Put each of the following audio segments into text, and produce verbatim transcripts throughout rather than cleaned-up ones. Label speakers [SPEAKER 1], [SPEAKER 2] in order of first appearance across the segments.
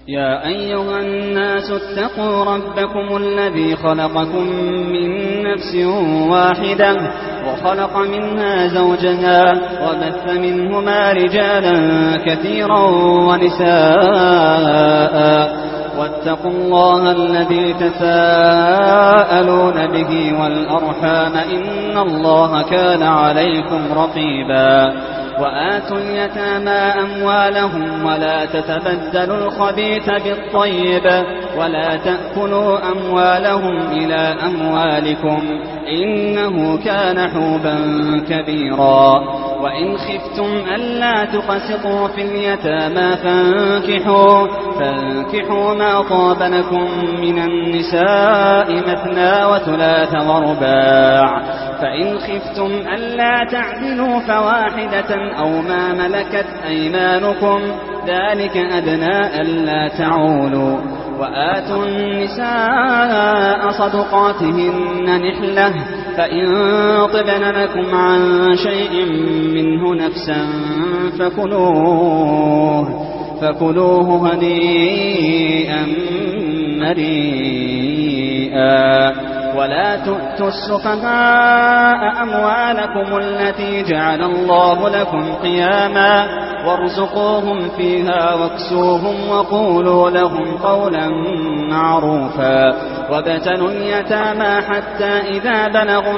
[SPEAKER 1] يا أيها الناس اتقوا ربكم الذي خلقكم من نفس واحدة وخلق منها زوجها وبث منهما رجالا كثيرا ونساء واتقوا الله الذي تساءلون به والأرحام إن الله كان عليكم رقيبا وآتوا اليتامى أموالهم ولا تتبدلوا الخبيث بالطيب ولا تأكلوا أموالهم إلى أموالكم إنه كان حوبا كبيرا وإن خفتم ألا تقسطوا في اليتامى فانكحوا, فانكحوا ما طاب لكم من النساء مثنى وثلاث ورباع فإن خفتم ألا تعدلوا فواحدة أو ما ملكت أيمانكم ذلك أدنى ألا تعولوا وآتوا النساء صدقاتهن نحلة فإن طبن لكم عن شيء منه نفسا فكلوه, فكلوه هنيئا مريئا ولا تؤتوا السفهاء أموالكم التي جعل الله لكم قياما وارزقوهم فيها واكسوهم وقولوا لهم قولا معروفا وابتلوا اليتامى حتى إذا بلغوا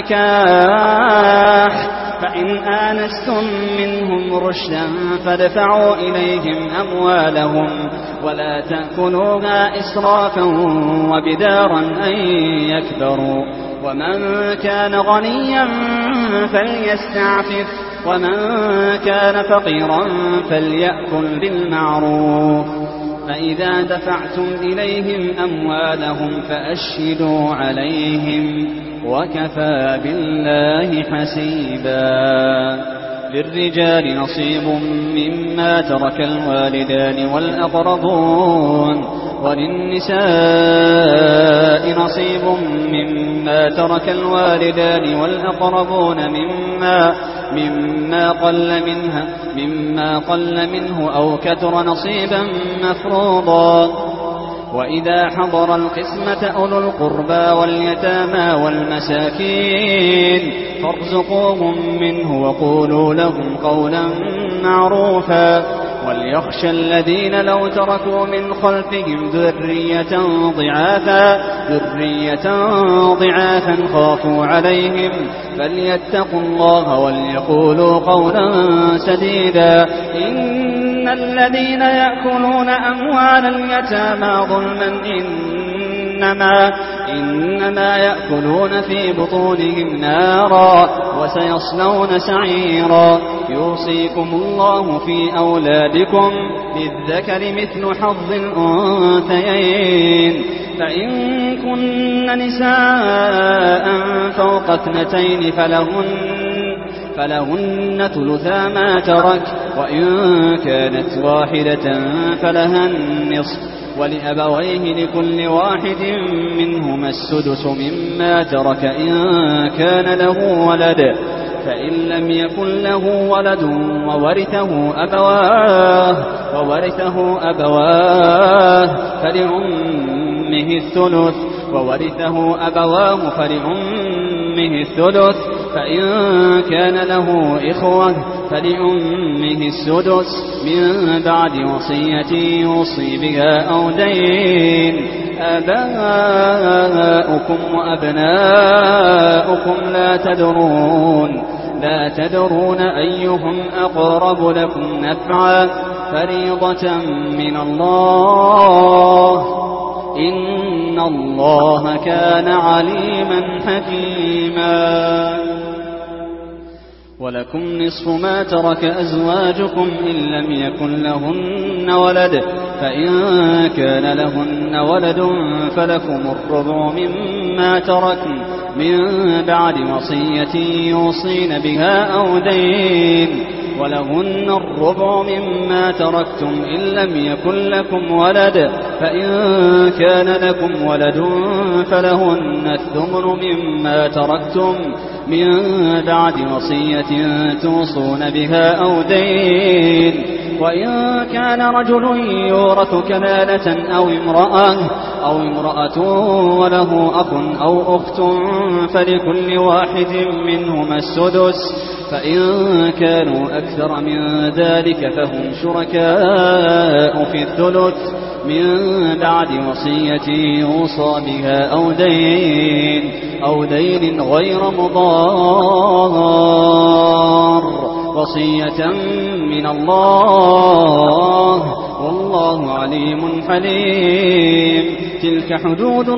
[SPEAKER 1] النكاح فإن آنستم منهم رشدا فادفعوا إليهم أموالهم ولا تأكلوها إسرافا وبدارا أن يكبروا ومن كان غنيا فليستعفف ومن كان فقيرا فليأكل بالمعروف فإذا دفعتم إليهم أموالهم فأشهدوا عليهم وكفى بالله حسيبا للرجال نصيب مما ترك الوالدان والأقربون وللنساء نصيب مما ترك الوالدان والأقربون مما, مما, قل منها مما قل منه أو كثر نصيبا مفروضا وإذا حضر القسمة أولو القربى واليتامى والمساكين فارزقوهم منه وقولوا لهم قولا معروفا وليخشى الذين لو تركوا من خلفهم ذرية ضعافا, ذرية ضعافا خافوا عليهم فليتقوا الله وليقولوا قولا سديدا إن الذين يأكلون أموال اليتامى ظلما إنما, إنما يأكلون في بطونهم نارا وسيصلون سعيرا يوصيكم الله في أولادكم للذكر مثل حظ الأنثيين فإن كن نساء فوق اثنتين فلهن فلهن ثلثا ما ترك وإن كانت واحدة فلها النصف ولأبويه لكل واحد منهما السدس مما ترك إن كان له ولد فإن لم يكن له ولد وورثه أبواه, وورثه أبواه فلأمه الثلث وورثه أبواه فلأمه الثلث فإن كان له إخوة فلأمه السدس من بعد وصية يوصي بها أو دين آباؤكم وأبناؤكم لا تدرون لا تدرون أيهم أقرب لكم نفعا فريضة من الله إن الله كان عليما حكيما ولكم نصف ما ترك أزواجكم إن لم يكن لهن ولد فإن كان لهن ولد فلكم الربع مما تركن من بعد وصية يوصين بها أو دين ولهن الربع مما تركتم إن لم يكن لكم ولد فإن كان لكم ولد فلهن الثمن مما تركتم من بعد وصية توصون بها أو دين. وإن كان رجل يورث كلالة أو امرأة أو امرأة وله أخ أو أخت فلكل واحد منهما السدس، فإن كانوا أكثر من ذلك فهم شركاء في الثلث من بعد وصية يوصى بها أو دين أو دين غير مضار، وصية من الله والله عليم حليم. تلك حدود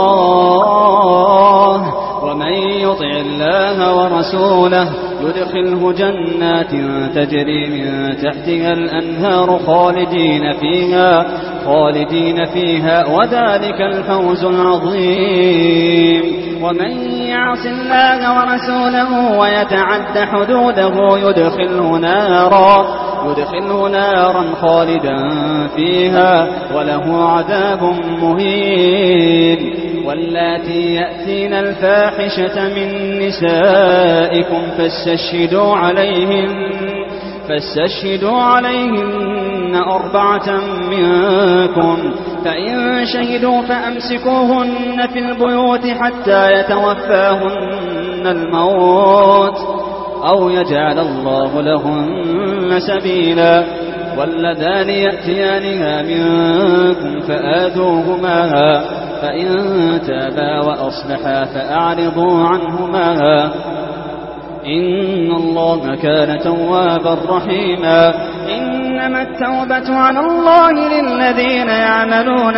[SPEAKER 1] الله، ومن يطع الله ورسوله يدخله جنات تجري من تحتها الأنهار خالدين فيها خالدين فيها وذلك الفوز العظيم. ومن يعص الله ورسوله ويتعد حدوده يدخله نارا يدخله نارا خالدا فيها وله عذاب مهين. واللاتي يأتين الفاحشة من نسائكم فاستشهدوا عليهن فاستشهدوا عليهن أربعة منكم، فإن شهدوا فأمسكوهن في البيوت حتى يتوفاهن الموت أو يجعل الله لهن سبيلا. واللذان يأتيانها منكم فآذوهما، فإن تابا وأصلحا فأعرضوا عنهما، إن الله كان توابا رحيما. إنما التوبة على الله للذين يعملون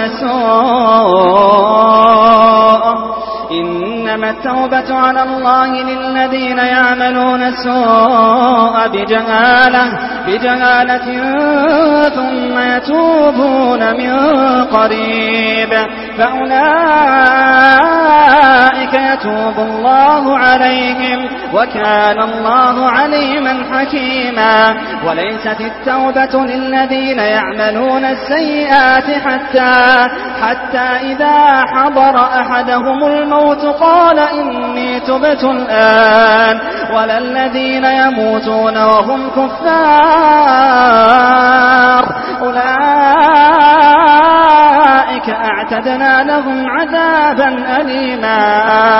[SPEAKER 1] السوء إنما التوبة على الله للذين يعملون السوء بجهالة بجهالة ثم يتوبون من قريب فأولئك يتوب الله عليهم وكان الله عليما حكيما. وليست التوبة للذين يعملون السيئات حتى حتى إذا حضر أحدهم الموت قال إني تبت الآن، ولا الذين يموتون وهم كفار أولئك أعتدنا لهم عذابا أليما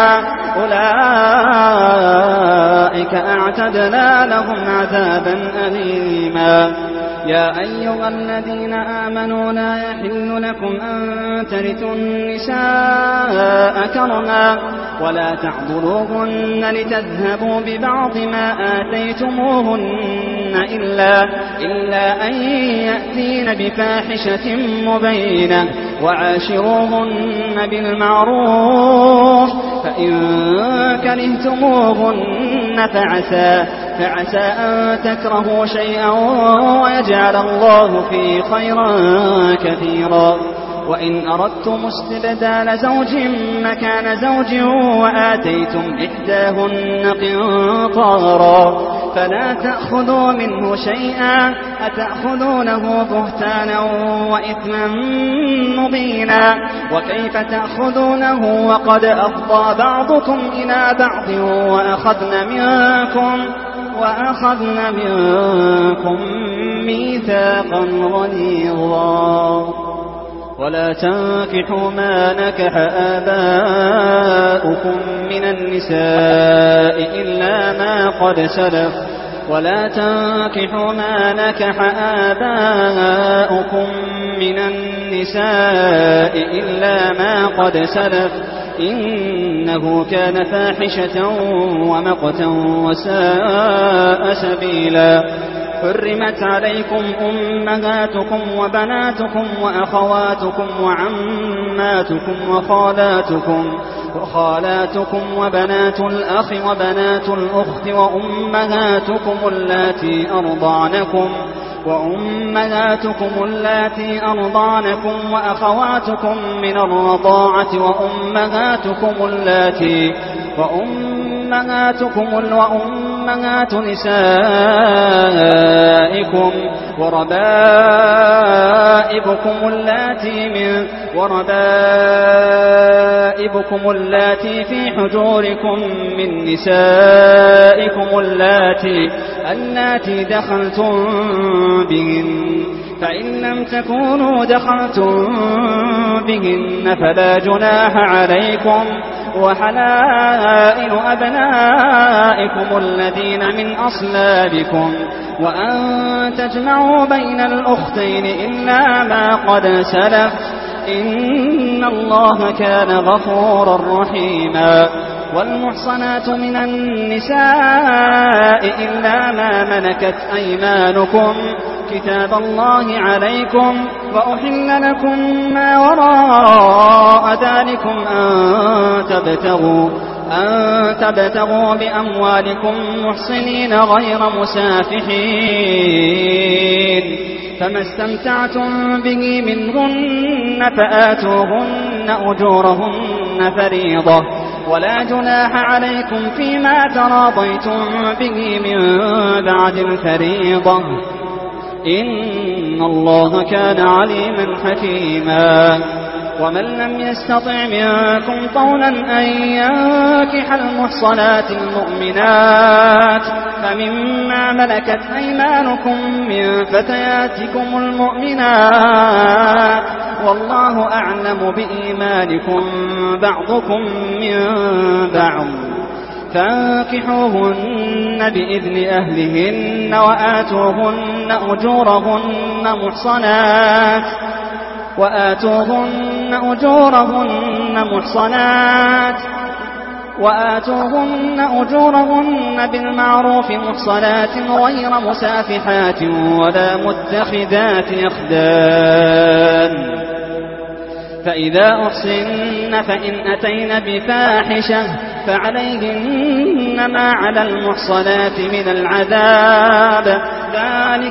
[SPEAKER 1] أولئك أعتدنا لهم عذابا أليما. يا أيها الذين آمنوا لا يحل لكم أن ترثوا النساء كرها ولا تعضلوهن لتذهبوا ببعض ما آتيتموهن إلا, إلا أن يأتين بفاحشة مبينة وعاشروهن بالمعروف، فإن كرهتموهن فعسى, فعسى أن تكرهوا شيئا ويجعل الله فيه خيرا كثيرا. وإن أردتم استبدال زوج مكان زوج وآتيتم إحداهن قنطارا فلا تأخذوا منه شيئا أتأخذونه بهتانا وإثما مبينا. وكيف تأخذونه وقد أفضى بعضكم إلى بعض وأخذن منكم وأخذن منكم ميثاقا غليظا. ولا تنكحوا ما نكح آباؤكم من النساء إلا ما قد سلف ولا تنكحوا ما نكح آباؤكم من النساء إلا ما قد سلف إنه كان فاحشة ومقتا وساء سبيلا. حرمت عليكم أمهاتكم وبناتكم وأخواتكم وعماتكم وخالاتكم وخالاتكم وبنات الأخ وبنات الأخت وأمهاتكم اللاتي أرضعنكم وأمهاتكم اللاتي أرضعنكم وأخواتكم من الرضاعة وأمهاتكم اللاتي وأمهاتكم وأمهات نسائكم وربائبكم اللاتي من وربائبكم اللاتي في حجوركم من نسائكم اللاتي اللاتي دخلتم بهن فإن لم تكونوا دخلتم بهن فلا جناح عليكم وحلائل أبنائكم الذين من أصلابكم وأن تجمعوا بين الأختين إلا ما قد سلف إن الله كان غفورا رحيما. والمحصنات من النساء إلا ما ملكت أيمانكم كتاب الله عليكم وأحل لكم ما وراء ذلكم أن تبتغوا, أن تبتغوا بأموالكم محصنين غير مسافحين فما استمتعتم به منهن فآتوهن أجورهن فريضة ولا جناح عليكم فيما تراضيتم به من بعد الفريضة إن الله كان عليما حكيما. ومن لم يستطع منكم طولا أن ينكح المحصنات المؤمنات فمما ملكت أيمانكم من فتياتكم المؤمنات والله أعلم بإيمانكم بعضكم من بعض فانكحوهن بإذن أهلهن وآتوهن أجورهن محصنات وآتوهن أجورهن محصنات وآتوهن أجورهن بالمعروف محصنات غير مسافحات ولا متخذات أخدان فإذا أحصن فإن أتين بفاحشة فعليهن ما على المحصنات من العذاب ذلك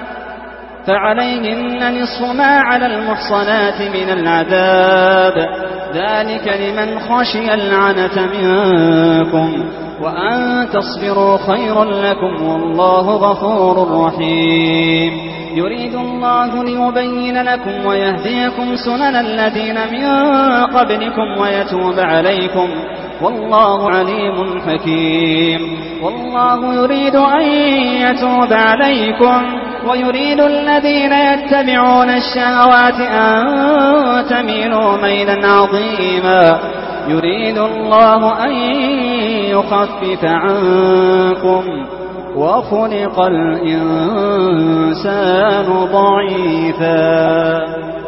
[SPEAKER 1] فعليهن نصف ما على المحصنات من العذاب ذلك لمن خشي العنة منكم وأن تصبروا خير لكم والله غفور رحيم. يريد الله ليبين لكم ويهديكم سنن الذين من قبلكم ويتوب عليكم والله عليم حكيم. والله يريد أن يتوب عليكم ويريد الذين يتبعون الشهوات أن تميلوا ميلا عظيما. يريد الله أن يخفف عنكم وخلق الإنسان ضعيفا.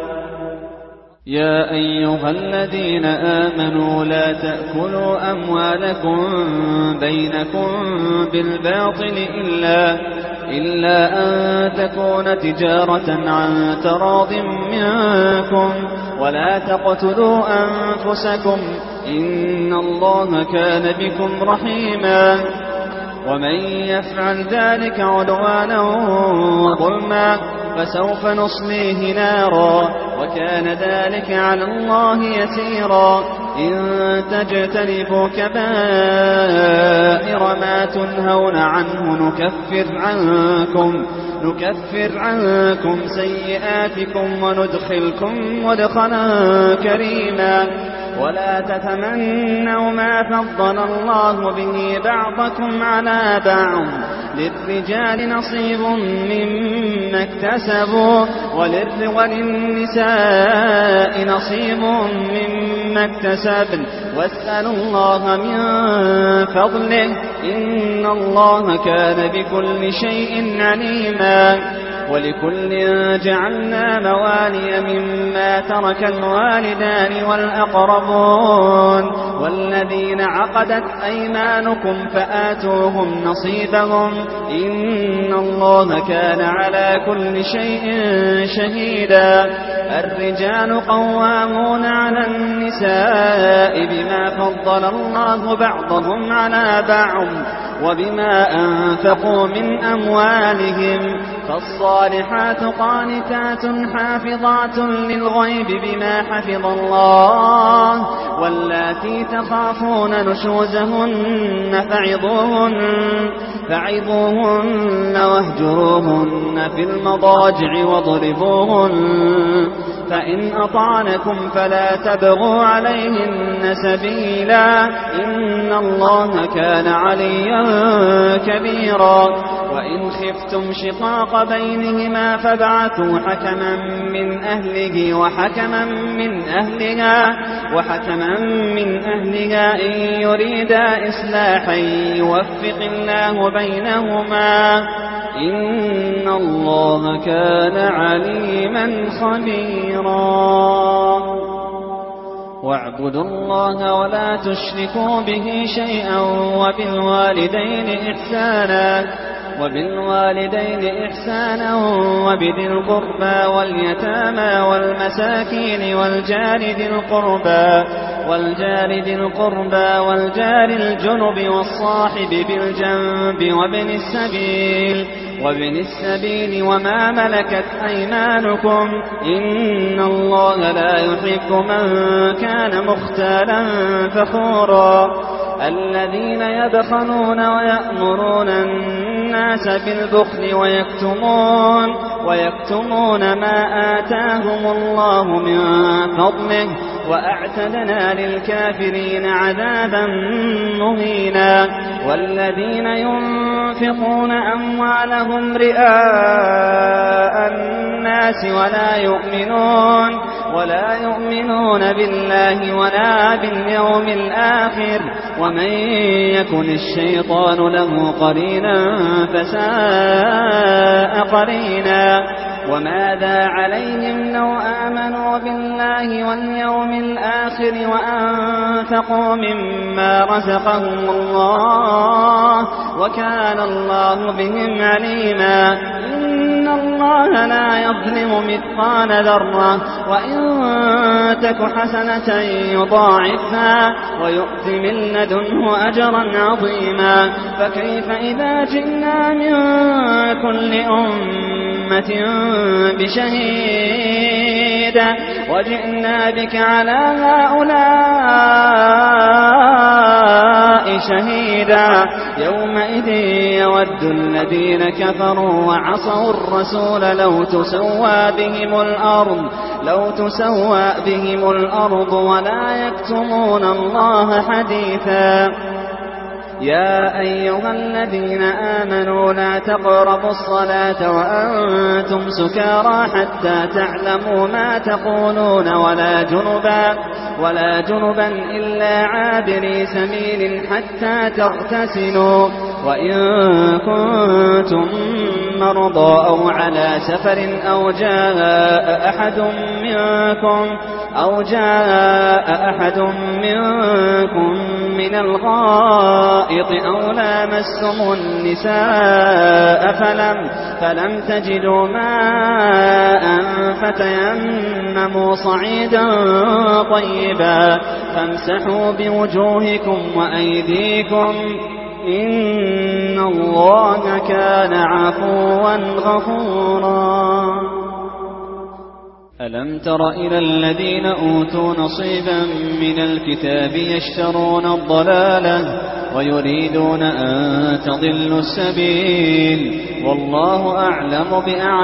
[SPEAKER 1] يا أيها الذين آمنوا لا تأكلوا أموالكم بينكم بالباطل إلا, إلا أن تكون تجارة عن تراض منكم ولا تقتلوا أنفسكم إن الله كان بكم رحيما. ومن يفعل ذلك عدوانا وظلما فسوف نصليه نارا وكان ذلك على الله يسيرا. إن تجتنبوا كبائر ما تنهون عنه نكفر عنكم نكفر عنكم سيئاتكم وندخلكم مدخلا كريما. ولا تتمنوا ما فضل الله به بعضكم على بعض للرجال نصيب مما اكتسبوا وللنساء نصيب مما اكتسبن واسألوا الله من فضله إن الله كان بكل شيء عليما. ولكل جعلنا موالي مما ترك الوالدان والأقربون والذين عقدت أيمانكم فآتوهم نصيبهم إن الله كان على كل شيء شهيدا. الرجال قوامون على النساء بما فضل الله بعضهم على بعض وبما أنفقوا من أموالهم. فالصالحات قانتات حافظات للغيب بما حفظ الله، واللاتي تخافون نشوزهن فعظوهن, فعظوهن واهجروهن في المضاجع واضربوهن، فإن أطعنكم فلا تبغوا عليهن سبيلا، إن الله كان عليا كبيرا. وإن خفتم شقاق بينهما فابعثوا حكما من أهله وحكما من أهلها وحكما من أهلها إن يريدا إصلاحا يوفق الله بينهما، إن الله كان عليما خبيرا. واعبدوا الله ولا تشركوا به شيئا وبالوالدين إحسانا وبالوالدين إحسانا وبذي القربى واليتامى والمساكين والجار ذي القربى والجار ذي القربى والجار الجنب والصاحب بالجنب وابن السبيل وابن السبيل وما ملكت أيمانكم، إن الله لا يحب من كان مختالا فخورا. الذين يبخلون ويأمرون الناس بالبخل ويكتمون ويكتمون ما آتاهم الله من فضله، وأعتدنا للكافرين عذابا مهينا. والذين ينفقون أموالهم رئاء الناس ولا يؤمنون ولا يؤمنون بالله ولا باليوم الآخر، ومن يكن الشيطان له قرينا فساء قرينا. وماذا عليهم لو آمنوا بالله واليوم الآخر وأنفقوا مما رزقهم الله، وكان الله بهم عليما. إن الله لا يظلم مثقال ذرة، وإن تك حسنة يضاعفها ويؤت من لدنه أجرا عظيما. فكيف إذا جئنا من كل أمة بشهيد وجئنا بك على هؤلاء شهيدا، يومئذ يود الذين كفروا وعصوا الرسول لو تسوى بهم الأرض لو تسوى بهم الأرض ولا يكتمون الله حديثا. يا أيها الذين آمنوا لا تقربوا الصلاة وأنتم سكارى حتى تعلموا ما تقولون ولا جنبا ولا جنبا إلا عابري سبيل حتى تغتسلوا، وإن كنتم مرضى أو على سفر أو جاء أحد منكم أو جاء أحد منكم من الغائط أو لامستم النساء فلم فلم تجدوا ماء فتيمموا صعيدا طيبا فامسحوا بوجوهكم وأيديكم، إن الله كان عفوا غفورا. ألم تر إلى الذين أوتوا نصيبا من الكتاب يشترون الضلالة ويريدون أن تضلوا السبيل، والله أعلم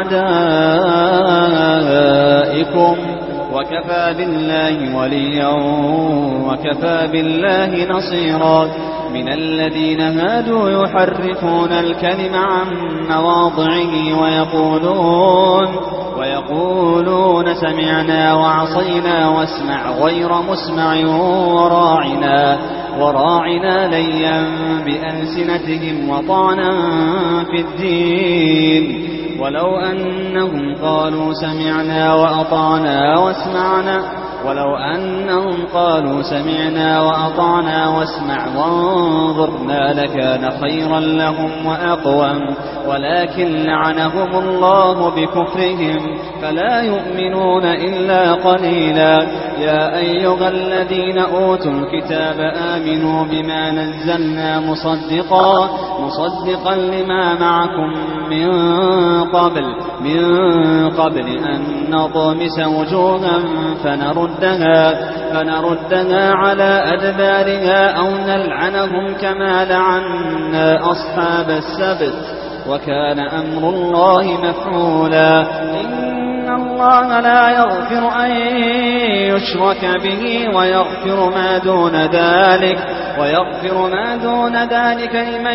[SPEAKER 1] بأعدائكم، وكفى بالله وليا وكفى بالله نصيرا. من الذين هادوا يحرفون الكلم عن مواضعه ويقولون ويقولون سمعنا وعصينا واسمع غير مسمع وراعنا وراعنا ليا بألسنتهم وطعنا في الدين، ولو أنهم قالوا سمعنا وأطعنا واسمعنا ولو أنهم قالوا سمعنا وأطعنا واسمع وانظرنا لكان خيرا لهم وأقوم، ولكن لعنهم الله بكفرهم فلا يؤمنون إلا قليلا. يا أيها الذين أوتوا الكتاب آمنوا بما نزلنا مصدقا مصدقا لما معكم من قبل من قبل أن نطمس وجوها فنردها فنردها على أدبارها أو نلعنهم كما لعنا أصحاب السبت وكان أمر الله مفعولا. إن الله لا يغفر أن يشرك به ويغفر ما دون ذلك ويغفر ما دون ذلك لمن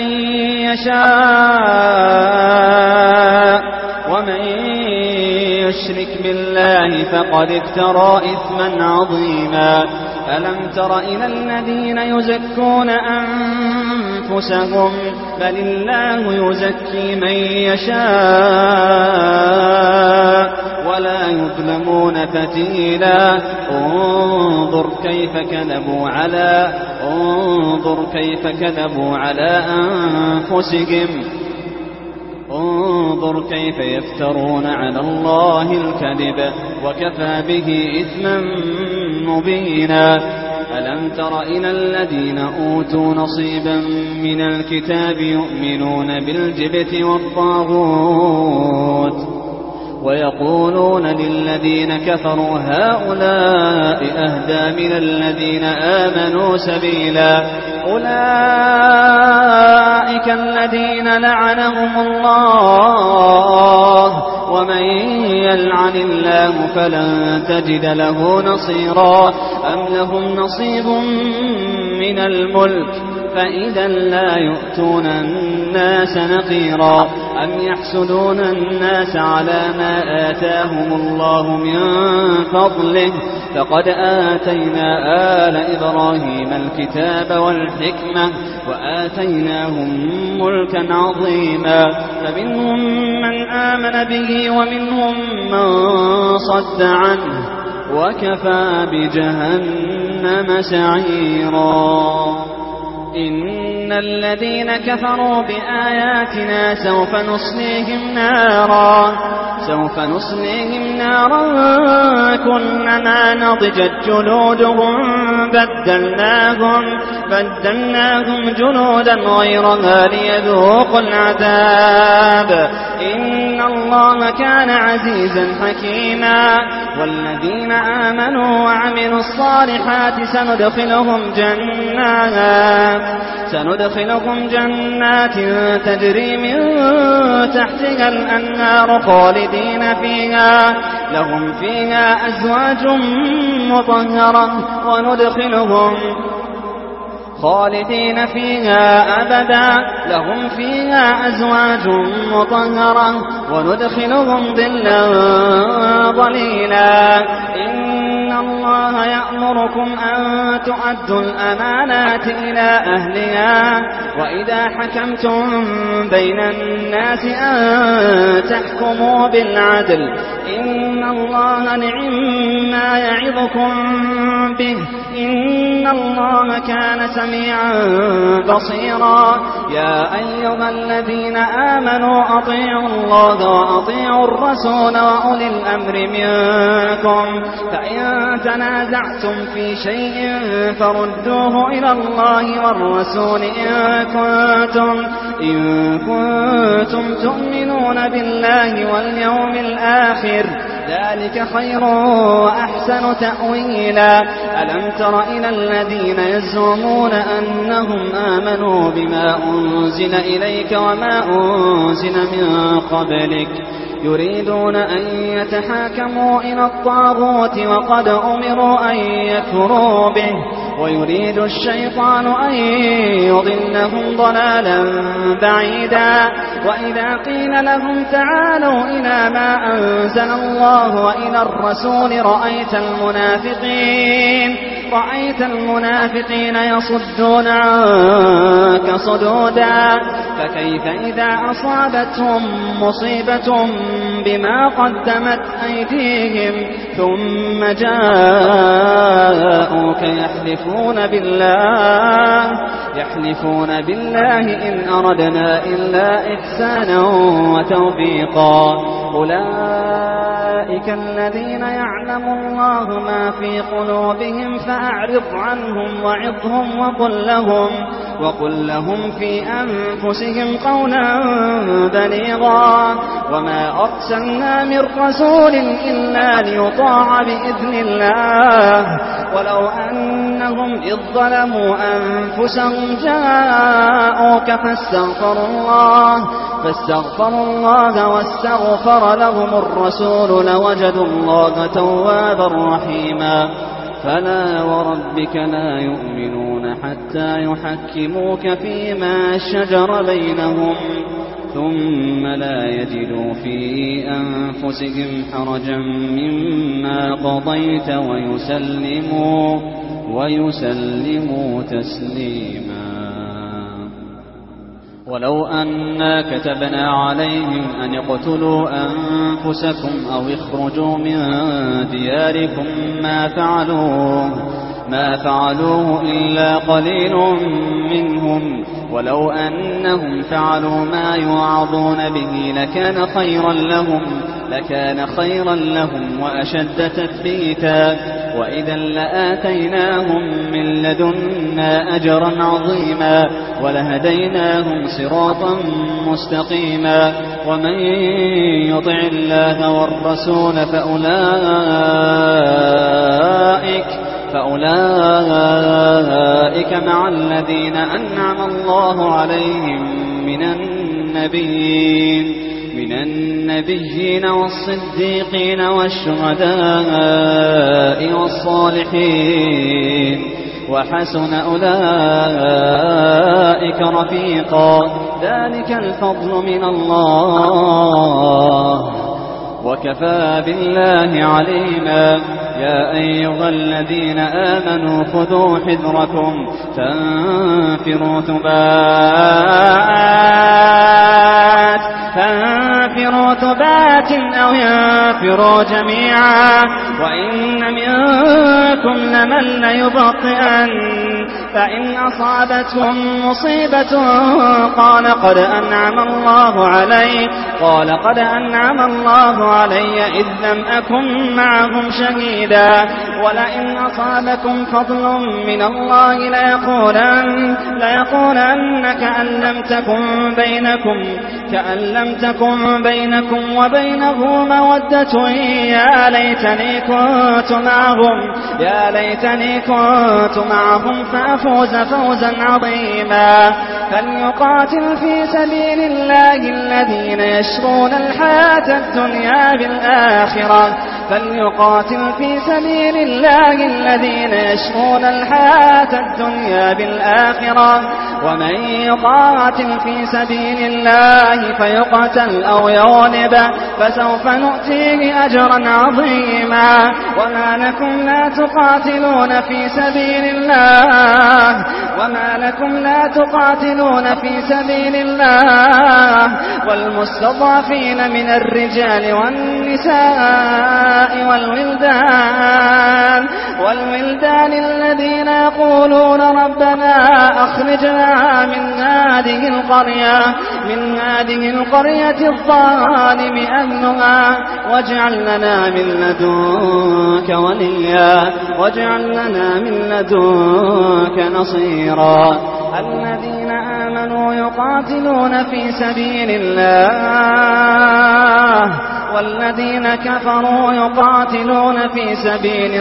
[SPEAKER 1] يشاء ومن يشرك بالله فقد افترى إثما عظيما. ألم تر إلى الذين يزكون أنفسهم بل الله يزكي من يشاء ولا يظلمون فتيلا. انظر كيف كذبوا على انظر كيف كذبوا على أنفسهم انظر كيف يفترون على الله الكذب وكفى به إثما مبينا. ألم تر إلى الذين أوتوا نصيبا من الكتاب يؤمنون بالجبت والطاغوت ويقولون للذين كفروا هؤلاء أهدى من الذين آمنوا سبيلا. أولئك الذين لعنهم الله ومن يلعن الله فلن تجد له نصيرا. أم لهم نصيب من الملك فإذا لا يؤتون الناس نقيرا. أم يحسدون الناس على ما آتاهم الله من فضله فقد آتينا آل إبراهيم الكتاب والحكمة وآتيناهم ملكا عظيما. فمنهم من آمن به ومنهم من صد عنه وكفى بجهنم سعيرا. إن الذين كفروا بآياتنا سوف نصليهم نارا سوف نصليهم نارا كلما نضجت جلودهم بدلناهم بدلناهم جلودا غيرها ليذوقوا العذاب. إن الله كان عزيزا حكيما. والذين آمنوا وعملوا الصالحات سندخلهم جنات سندخلهم جنات تجري من تحتها الأنهار خالدين فيها لهم فيها أزواج مطهرة وندخلهم خالدين فيها أبدا لهم فيها أزواج مطهرة وندخلهم ظلا ظليلا. إن الله يأمركم أن تؤدوا الأمانات إلى أهلها وإذا حكمتم بين الناس أن تحكموا بالعدل. إن الله نعم ما يعظكم به إن الله كان سميعا بصيرا. يا أيها الذين آمنوا أطيعوا الله وأطيعوا الرسول وأولي الأمر منكم فإن تنازعتم في شيء فردوه إلى الله والرسول إن كنتم, إن كنتم تؤمنون بالله واليوم الآخر ذلك خير وأحسن تأويلا. ألم تر إلى الذين يزعمون أنهم آمنوا بما أنزل إليك وما أنزل من قبلك يريدون أن يتحاكموا إلى الطاغوت وقد أمروا أن يكفروا به ويريد الشيطان أن يضلهم ضلالا بعيدا. وإذا قيل لهم تعالوا إلى ما أنزل الله وإلى الرسول رأيت المنافقين رأيت المنافقين يصدون عنك صدودا. فكيف إذا أصابتهم مصيبة بما قدمت أيديهم ثم جاءوك يحلفون بالله يحلفون بالله إن أردنا إلا إحسانا وتوفيقا. أولئك أولئك الذين يعلم الله ما في قلوبهم فأعرض عنهم وعظهم وقل لهم, وقل لهم في أنفسهم قولا بليغا وما أرسلنا من رسول إلا ليطاع بإذن الله ولو أنهم إذ ظلموا أنفسهم جاءوك فاستغفروا الله فاستغفروا الله واستغفر لهم الرسول لوجدوا الله توابا رحيما فلا وربك لا يؤمنون حتى يحكموك فيما شجر بينهم ثم لا يجدوا في أنفسهم حرجا مما قضيت ويسلموا, ويسلموا تسليما. ولو أنا كتبنا عليهم أن اقتلوا أنفسكم أو اخرجوا من دياركم ما فعلوه, ما فعلوه إلا قليل منهم ولو أنهم فعلوا ما يوعظون به لكان خيرا لهم لكان خيرا لهم وأشد تثبيتا وإذا لآتيناهم من لدنا أجرا عظيما ولهديناهم صراطا مستقيما. ومن يطع الله والرسول فأولئك فأولئك مع الذين أنعم الله عليهم من النبيين من النبيين والصديقين والشهداء والصالحين وحسن أولئك رفيقا ذلك الفضل من الله وكفى بالله عليما. يا أيها الذين آمنوا خذوا حذركم فانفروا ثبات فانفروا ثبات أو ينفروا جميعا وإن منكم لمن ليبطئن فإن أصابتهم مصيبة قال قد أنعم الله علي قال قد أنعم الله علي إذ لم أكن معهم شهيدا ولئن أصابكم فضل من الله ليقولن ليقولن كأن لم تكن بينكم كأن لم تكن بينكم وبينه مودة يا ليتني كنت معهم يا ليتني كنت معهم فأفوز فوزا عظيما. فليقاتل في سبيل الله الذين يشرون الحياة الدنيا بالآخرة فليقاتل في سبيل الله الذين يشرون الحياة الدنيا بالآخرة ومن يقاتل في سبيل الله فيقتل أو يغلب فسوف نؤتيه أجرا عظيما. وما لكم لا تقاتلون في سبيل الله وما لكم لا تقاتلون في سبيل الله والمستضعفين من الرجال والنساء والولدان والولدان الذين يقولون ربنا أخرجنا من هذه القرية من هذه القرية الظالم أهلها واجعل لنا من لدنك وليا واجعل لنا من لدنك نصيرا. الذين آمنوا يقاتلون في سبيل الله والذين كفروا يقاتلون في سبيل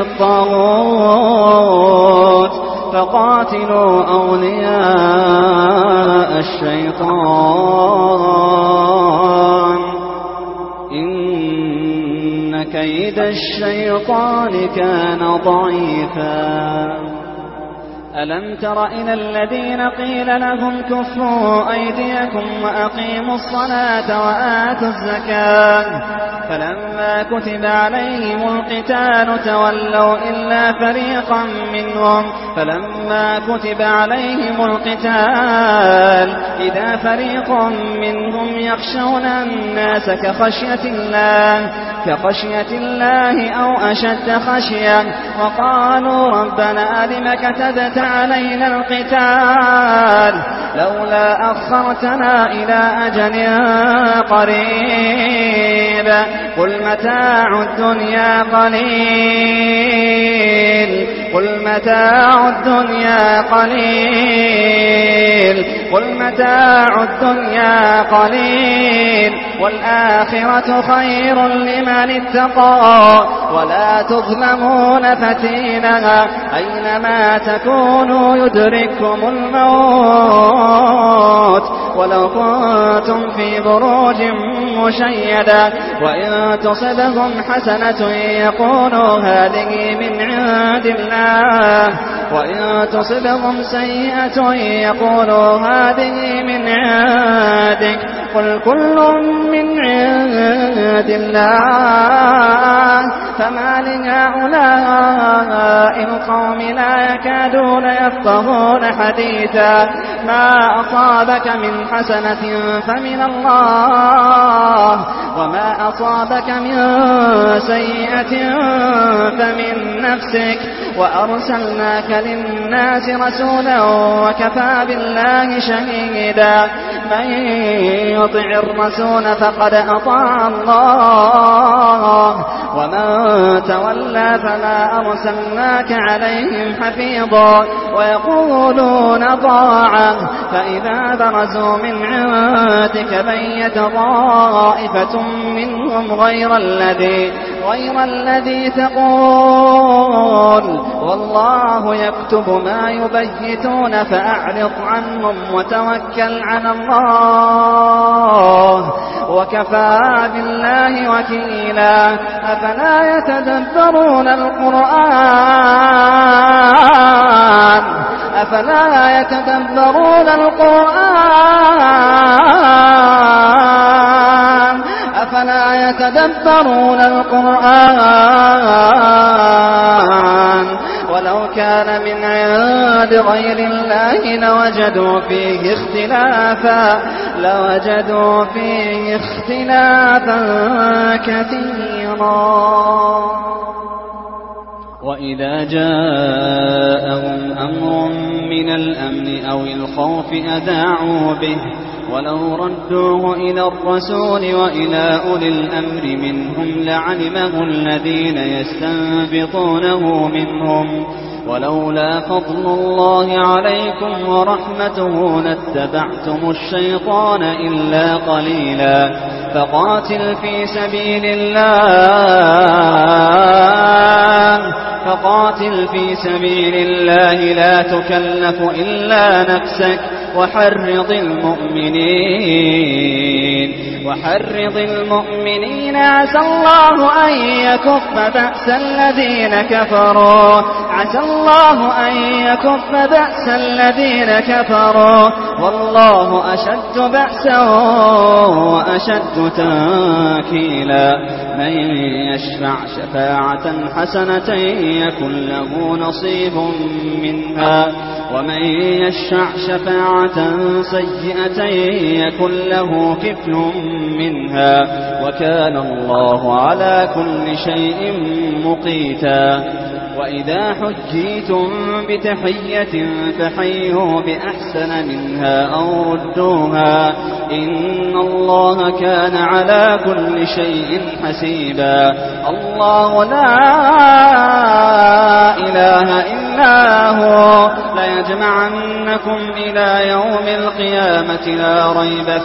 [SPEAKER 1] الطاغوت فقاتلوا أولياء الشيطان إن كيد الشيطان كان ضعيفا. ألم تر إلى الذين قيل لهم كفوا أيديكم وأقيموا الصلاة وآتوا الزكاة فلما كتب عليهم القتال تولوا إلا فريقا منهم فلما كتب عليهم القتال إذا فريق منهم يخشون الناس كخشية الله كخشية الله أو أشد خشية وقالوا ربنا لم كتبت
[SPEAKER 2] علينا القتال لولا أخرتنا إلى أجل قريب قل متاع الدنيا قليل قل متاع الدنيا قليل قل متاع الدنيا قليل والآخرة خير لمن اتقى ولا تظلمون فتيلا أينما تكونوا يدرككم الموت ولو كنتم في بروج مشيدة وإن تصبهم حسنة يقولوا هذه من عند الله وإن تصبهم سيئة يقولوا هذه من عندك قل كل من عند الله فما لهؤلاء القوم لا يكادون يفقهون حديثا ما أصابك من حسنة فمن الله وما أصابك من سيئة فمن نفسك وأرسلناك للناس رسولا وكفى بالله شهيدا من يطع الرسول فقد أطاع الله ومن تولى فلا أرسلناك عليهم حفيظا ويقولون طاعة فإذا برزوا من عندك بيت طائفة منهم غير الذي غير الذي تقول والله يكتب ما يبيتون فأعرض عنهم وتوكل على الله وكفى بالله وكيلا أفلا يتدبرون القرآن أفلا يتدبرون القرآن أفلا يتدبرون القرآن ولو كان من عند غير الله لوجدوا فيه اختلافا لوجدوا فيه اختلافا كثيرا
[SPEAKER 1] وإذا جاءهم أمر من الأمن أو الخوف أذاعوا به ولو ردوه إلى الرسول وإلى أولي الأمر منهم لعلمه الذين يستنبطونه منهم ولولا فضل الله عليكم ورحمته لاتبعتم الشيطان إلا قليلا فقاتل في سبيل الله فقاتل في سبيل الله لا تكلف إلا نفسك وحرض المؤمنين وحرض المؤمنين عسى الله أن يكف بأس الذين كفروا عسى الله أن يكف بأس الذين كفروا والله أشد بأسا وأشد تنكيلا من يشفع شفاعة حسنة يكن له نصيب منها ومن يشفع شفاعة سيئة يكن له كفل منها وكان الله على كل شيء مقيتا وإذا حجيتم بتحية فحيوا بأحسن منها أو ردوها إن الله كان على كل شيء حسيبا الله لا إله إلا هو ليجمعنكم إلى يوم القيامة لا ريب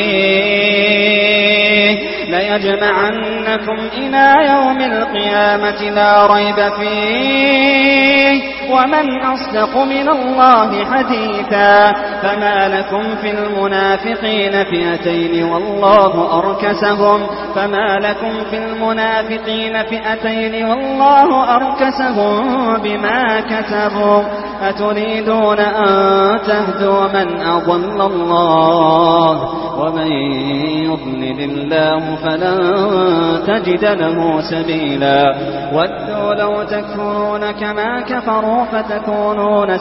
[SPEAKER 1] فيه ليجمعنكم إلى يوم القيامة لا ريب فيه ومن أصدق من الله حديثا فما لكم في المنافقين فئتين والله أركسهم فما لكم في المنافقين فئتين والله أركسهم بما كسبوا أتريدون أن تهدوا من أضل الله ومن يضلل الله فلن تجد له سبيلا ودوا لو تكفرون كما كفروا فتكونون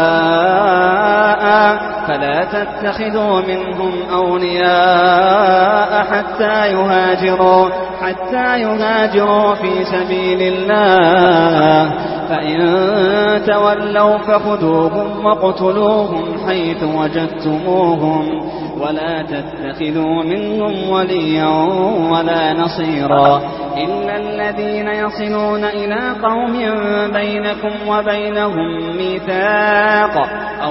[SPEAKER 1] سواء فلا تتخذوا منهم أولياء حتى يهاجروا حتى يهاجروا في سبيل الله فإن تولوا فخذوهم واقتلوهم حيث وجدتموهم ولا تتخذوا منهم وليا ولا نصيرا إلا الذين يصلون إلى قوم بينكم وبينهم ميثاق أو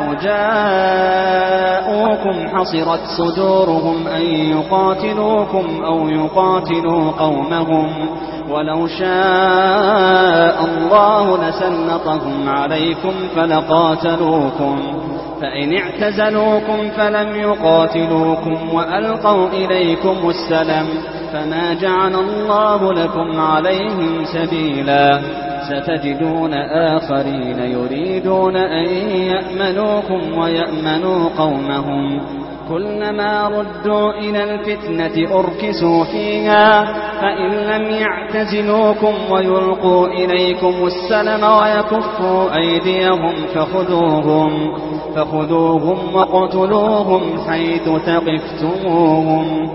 [SPEAKER 1] جاءوكم حصرت صدورهم أن يقاتلوكم أو يقاتلوا قومهم ولو شاء الله لسلطهم عليكم فلقاتلوكم فإن اعتزلوكم فلم يقاتلوكم وألقوا إليكم السلم فما جعل الله لكم عليهم سبيلا ستجدون آخرين يريدون أن يأمنوكم ويأمنوا قومهم كلما ردوا إلى الفتنة أركسوا فيها فإن لم يعتزلوكم ويلقوا إليكم السلم ويكفوا أيديهم فخذوهم, فخذوهم واقتلوهم حيث ثقفتموهم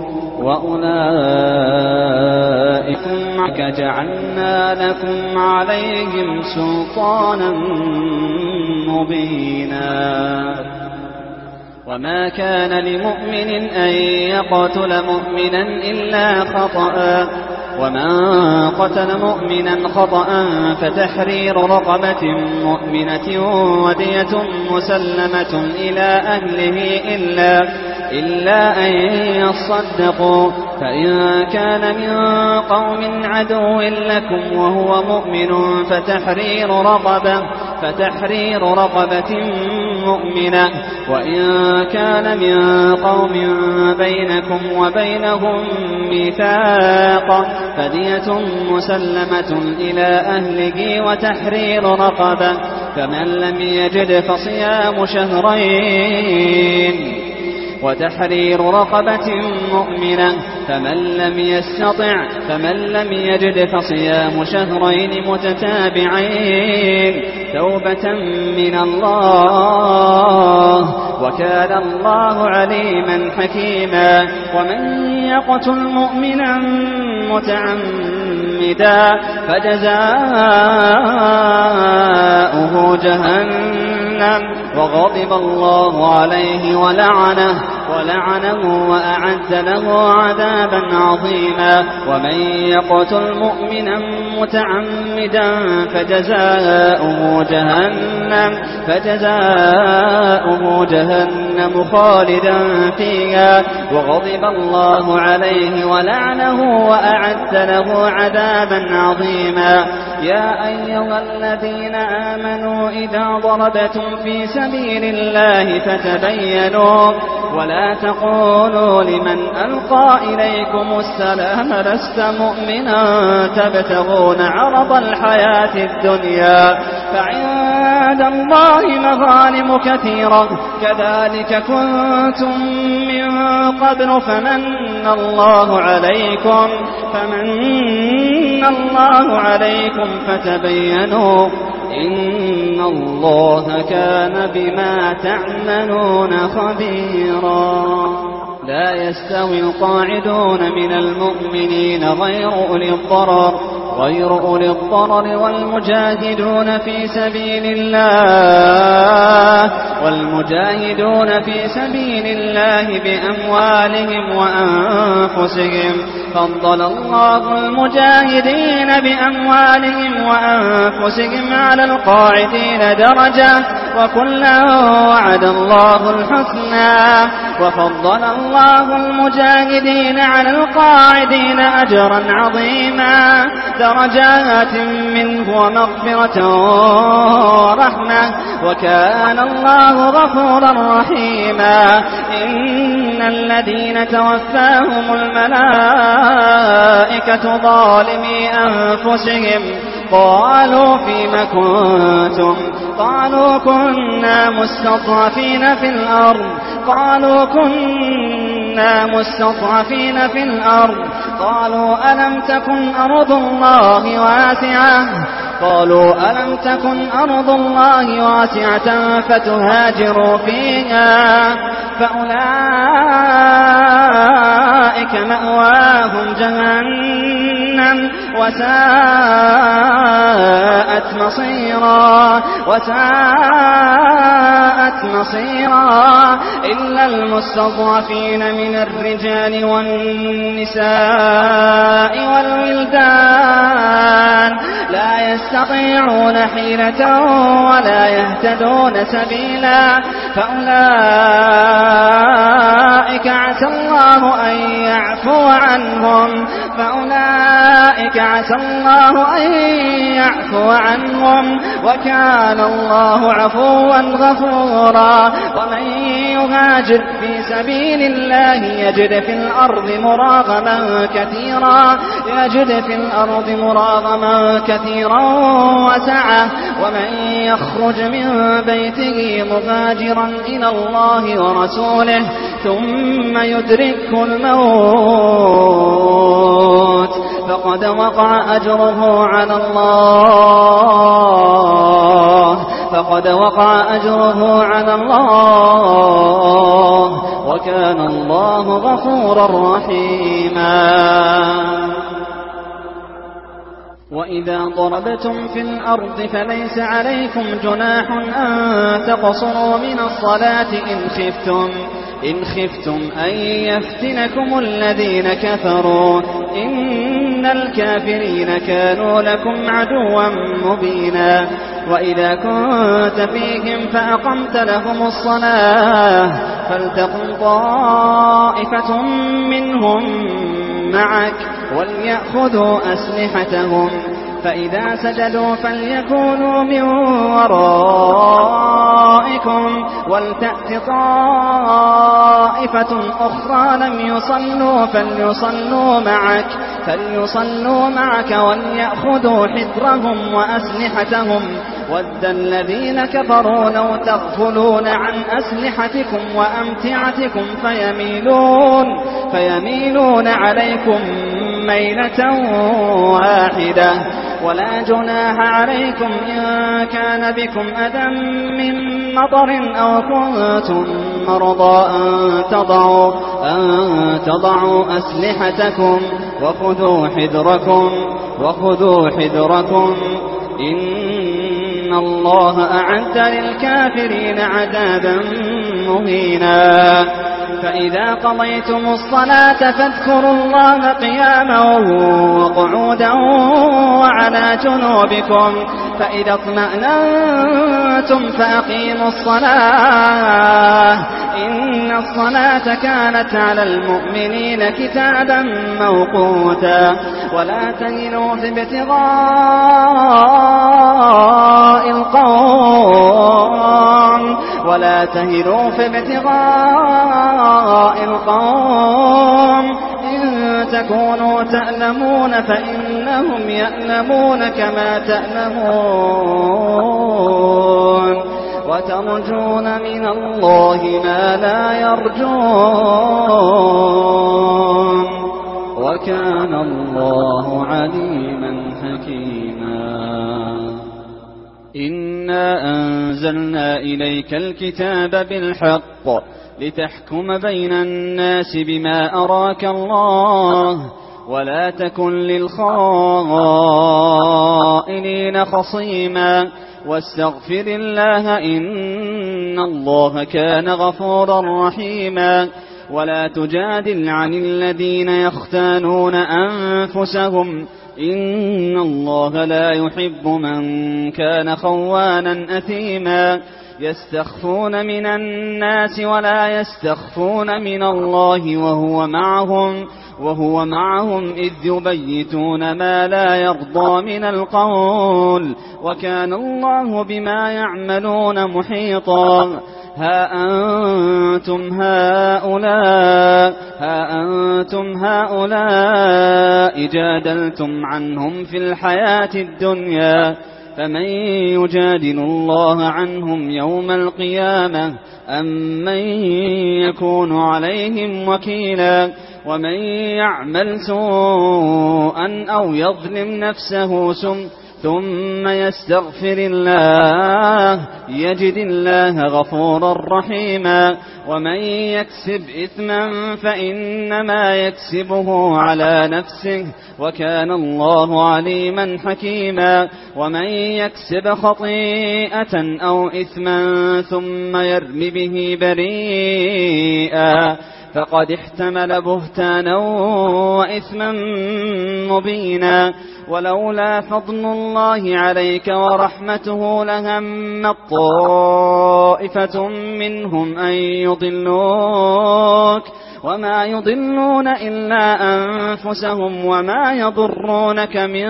[SPEAKER 1] وأولئك جعلنا لكم عليهم سلطانا مبينا وما كان لمؤمن أن يقتل مؤمنا إلا خطأ ومن قتل مؤمنا خطأ فتحرير رقبة مؤمنة ودية مسلمة إلى أهله إلا, إلا أن يصدقوا فإن كان من قوم عدو لكم وهو مؤمن فتحرير رقبة, فتحرير رقبة مؤمنة وإن كان من قوم بينكم وبينهم ميثاق فدية مسلمة إلى أهله وتحرير رقبة فمن لم يجد فصيام شهرين وتحرير رقبة مؤمنة فمن لم يستطع فمن لم يجد فصيام شهرين متتابعين توبة من الله وكان الله عليما حكيما ومن يقتل مؤمنا متعمدا فجزاؤه جهنم وغضب الله عليه ولعنه ولعنه وأعد له عذابا عظيما ومن يقتل مؤمنا متعمدا فجزاؤه جهنم فجزاؤه جهنم خالدا فيها وغضب الله عليه ولعنه وأعد له عذابا عظيما يا أيها الذين آمنوا إذا ضربتم في سبيل الله فتبينوا ولا تقولوا لمن ألقى إليكم السلام لست مؤمنا تبتغون عرض الحياة الدنيا فعند الله مغانم كثيرة كذلك كنتم من قبل فمن الله عليكم فمن الله عليكم فتبينوا إن الله كان بما تعملون خبيرا لا يستوي القاعدون من المؤمنين غير أولي الضرر غير أولي الضرر والمجاهدون في سبيل الله والمجاهدون في سبيل الله بأموالهم وأنفسهم فضل الله المجاهدين بأموالهم وأنفسهم على القاعدين درجة وكلا وعد الله الحسنى وفضل الله المجاهدين على القاعدين أجرا عظيما درجات منه ومغفرة ورحمة وكان الله غفورا رحيما إن الذين توفاهم الملائكة ظالمي أنفسهم قالوا فيما كنتم قالوا كنا مستضعفين في الأرض قالوا كنا مستضعفين في الأرض قالوا ألم تكن أرض الله واسعة قالوا ألم تكن أرض الله واسعة فتهاجروا فيها فأولئك مأواهم جهنم
[SPEAKER 2] وساءت مصيرا وساءت مصيرا إلا المستضعفين من الرجال والنساء والولدان لا يستطيعون حيلة ولا يهتدون سبيلا فأولئك عسى الله أن يعفو عنهم فأولئك عسى الله أن يعفو عنهم وكان الله عفوا غفورا ومن يهاجر في سبيل الله يجد في الأرض مراغما كثيرا يجد في الأرض مراغما كثيرا وسعة ومن يخرج من بيته مهاجرا إلى الله ورسوله ثم يدركه الموت فقد وقع أجره على الله فقد وقع أجره على الله وكان الله غفورا رحيما. وإذا ضربتم في الأرض فليس عليكم جناح أن تقصروا من الصلاة إن خفتم إن خفتم أن يفتنكم الذين كفروا إن الكافرين كانوا لكم عدوا مبينا. وإذا كنت فيهم فأقمت لهم الصلاة فلتقم طائفة منهم معك وليأخذوا أسلحتهم فإذا سجدوا فليكونوا من ورائكم ولتأت طائفة أخرى لم يصلوا فليصلوا معك فليصلوا معك وليأخذوا حذرهم وأسلحتهم ود الذين كفروا لو تغفلون عن أسلحتكم وأمتعتكم فيميلون فيميلون عليكم ميلة واحدة. ولا جناح عليكم إن كان بكم أذى من مطر أو كنتم مرضى أن تضعوا, أن تضعوا أسلحتكم وخذوا حذركم وخذوا حذركم إن الله أعد للكافرين عذابا مهينا. فإذا قضيتم الصلاة فاذكروا الله قياما وقعودا وعلى جنوبكم فإذا اطمأننتم فأقيموا الصلاة إن الصلاة كانت على المؤمنين كتابا موقوتا. ولا تهنوا في ابتغاء القوم ولا تهنوا في ابتغاء القوم إن تكونوا تألمون فإنهم يألمون كما تألمون وترجون من الله ما لا يرجون وكان الله عليما حكيما. إنا أنزلنا إليك الكتاب بالحق لتحكم بين الناس بما أراك الله ولا تكن للخائنين خصيما واستغفر الله إن الله كان غفورا رحيما. ولا تجادل عن الذين يختانون أنفسهم إن الله لا يحب من كان خوانا أثيما. يستخفون من الناس ولا يستخفون من الله وهو معهم وهو معهم إذ يبيتون ما لا يرضى من القول وكان الله بما يعملون محيطا. ها أنتم هؤلاء ها أنتم هؤلاء جادلتم عنهم في الحياة الدنيا فمن يجادل الله عنهم يوم القيامة أم من يكون عليهم وكيلا. ومن يعمل سوءا أو يظلم نفسه
[SPEAKER 1] ثم يستغفر الله يجد الله غفورا رحيما. ومن يكسب إثما فإنما يكسبه على نفسه وكان الله عليما حكيما. ومن يكسب خطيئة أو إثما ثم يرم به بريئا فقد احتمل بهتانا وإثما مبينا. ولولا فضل الله عليك ورحمته لهم طائفة منهم أن يضلوك وما يضلون إلا أنفسهم وما يضرونك من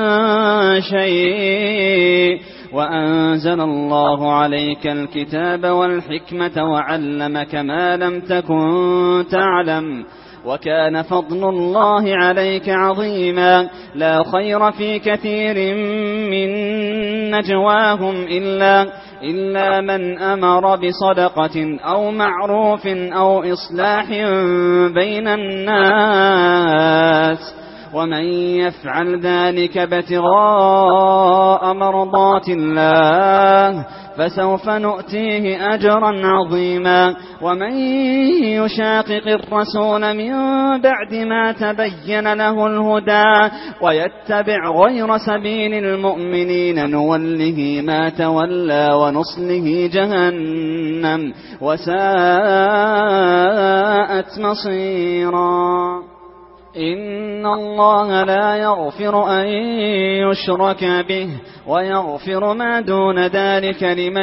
[SPEAKER 1] شيء. وأنزل الله عليك الكتاب والحكمة وعلمك ما لم تكن تعلم وكان فضل الله عليك عظيما. لا خير في كثير من نجواهم إلا, إلا من أمر بصدقة أو معروف أو إصلاح بين الناس ومن يفعل ذلك ابتغاء مرضات الله فسوف نؤتيه أجرا عظيما. ومن يشاقق الرسول من بعد ما تبين له الهدى ويتبع غير سبيل المؤمنين نوله ما تولى ونصله جهنم وساءت مصيرا. إن الله لا يغفر أن يشرك به ويغفر ما دون ذلك لمن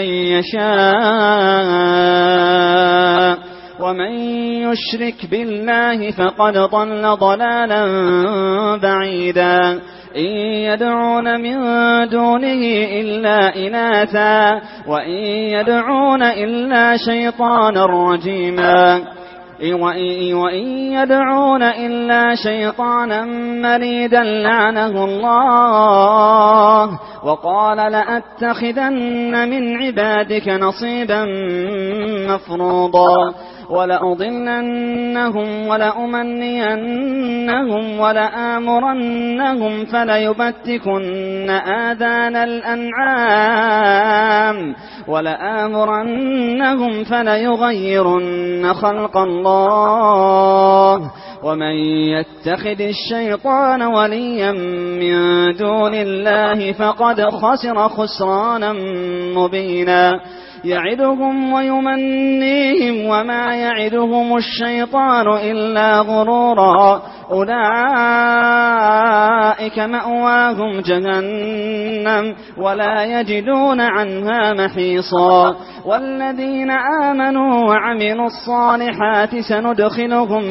[SPEAKER 1] يشاء ومن يشرك بالله فقد ضل ضلالا بعيدا. إن يدعون من دونه إلا إناثا وإن يدعون إلا شيطانا رجيما. وإن يدعون إلا شيطانا مريدا لعنه الله وقال لأتخذن من عبادك نصيبا مفروضا. ولأضلنهم ولأمنينهم ولآمرنهم فليبتكن آذان الأنعام ولآمرنهم فليغيرن خلق الله. ومن يتخذ الشيطان وليا من دون الله فقد خسر خسرانا مبينا. يعدهم ويمنيهم وما يعدهم الشيطان إلا غرورا. أولئك مأواهم جهنم ولا يجدون عنها محيصا. والذين آمنوا وعملوا الصالحات سندخلهم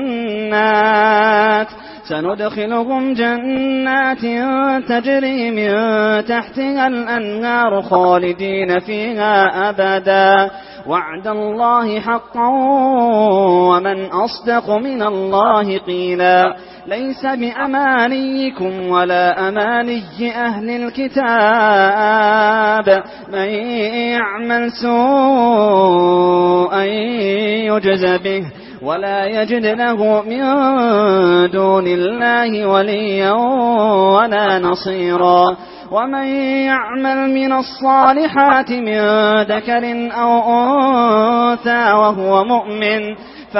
[SPEAKER 1] جنات سندخلهم جنات تجري من تحتها الأنهار خالدين فيها أبدا وعد الله حقا ومن أصدق من الله قيلا. ليس بأمانيكم ولا أماني أهل الكتاب من يعمل سوءا يجز به ولا يجد له من دون الله وليا ولا نصيرا. ومن يعمل من الصالحات من ذكر أو أنثى وهو مؤمن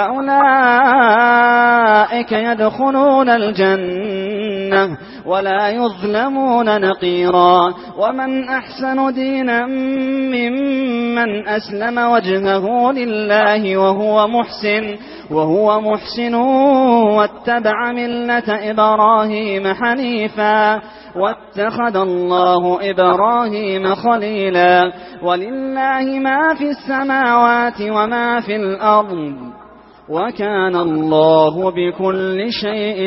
[SPEAKER 1] فأولئك يدخلون الجنة ولا يظلمون نقيرا. ومن أحسن دينا ممن أسلم وجهه لله وهو محسن وهو محسن واتبع ملة إبراهيم حنيفا واتخذ الله إبراهيم خليلا. ولله ما في السماوات وما في الأرض وكان الله بكل شيء